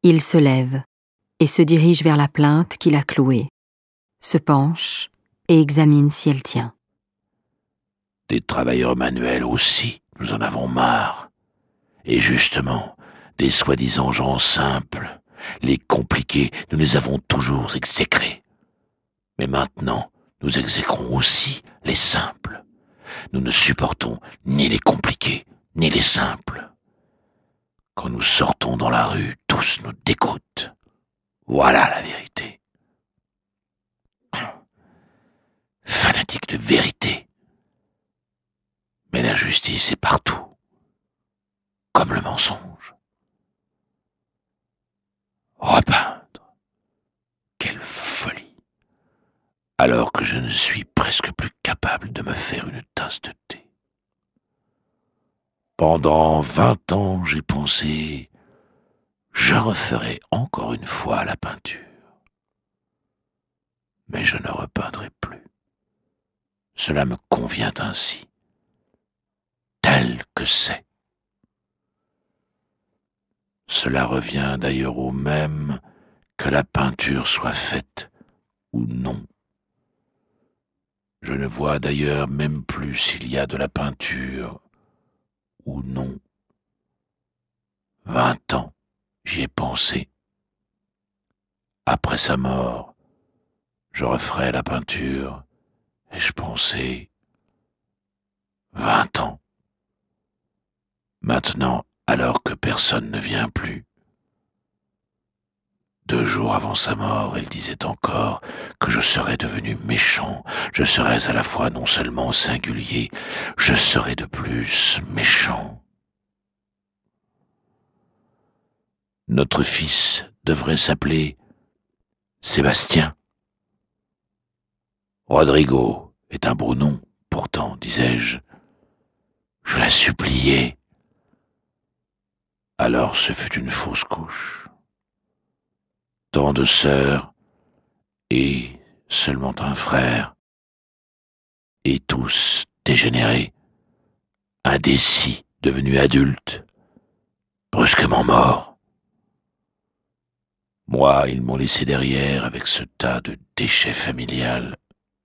Il se lève et se dirige vers la plinthe qu'il a clouée, se penche et examine si elle tient. Des travailleurs manuels aussi, nous en avons marre. Et justement, des soi-disant gens simples, les compliqués, nous les avons toujours exécrés. Mais maintenant, nous exécrons aussi les simples. Nous ne supportons ni les compliqués, ni les simples. Quand nous sortons dans la rue, tous nous dégoûtent. Voilà la vérité. Fanatique de vérité. Mais l'injustice est partout, comme le mensonge. Repeindre, quelle folie, alors que je ne suis presque plus capable de me faire une tasse de thé. Pendant 20 ans, j'ai pensé, je referai encore une fois la peinture. Mais je ne repeindrai plus. Cela me convient ainsi, tel que c'est. Cela revient d'ailleurs au même que la peinture soit faite ou non. Je ne vois d'ailleurs même plus s'il y a de la peinture ou non. 20 ans, j'y ai pensé. Après sa mort, je referai la peinture, et je pensais 20 ans. Maintenant, alors que personne ne vient plus. 2 jours avant sa mort, elle disait encore que je serais devenu méchant, je serais à la fois non seulement singulier, je serais de plus méchant. Notre fils devrait s'appeler Sébastien. Rodrigo est un beau nom, pourtant, disais-je. Je la suppliais. Alors ce fut une fausse couche. Tant de sœurs, et seulement un frère, et tous dégénérés, indécis, devenus adultes, brusquement morts. Moi, ils m'ont laissé derrière avec ce tas de déchets familial.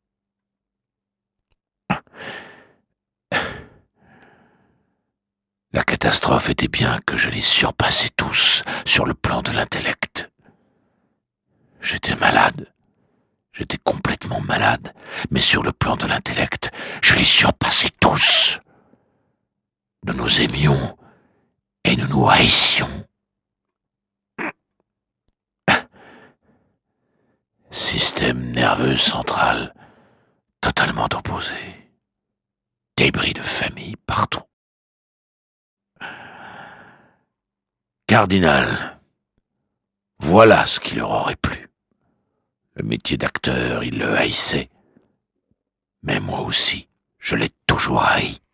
La catastrophe était bien que je les surpassais tous sur le plan de l'intellect. J'étais malade. J'étais complètement malade, mais sur le plan de l'intellect, je les surpassais tous. Nous nous aimions et nous nous haïssions. Système nerveux central totalement opposé. Débris de famille partout. Cardinal, voilà ce qui leur aurait plu. Le métier d'acteur, ils le haïssaient. Mais moi aussi, je l'ai toujours haï.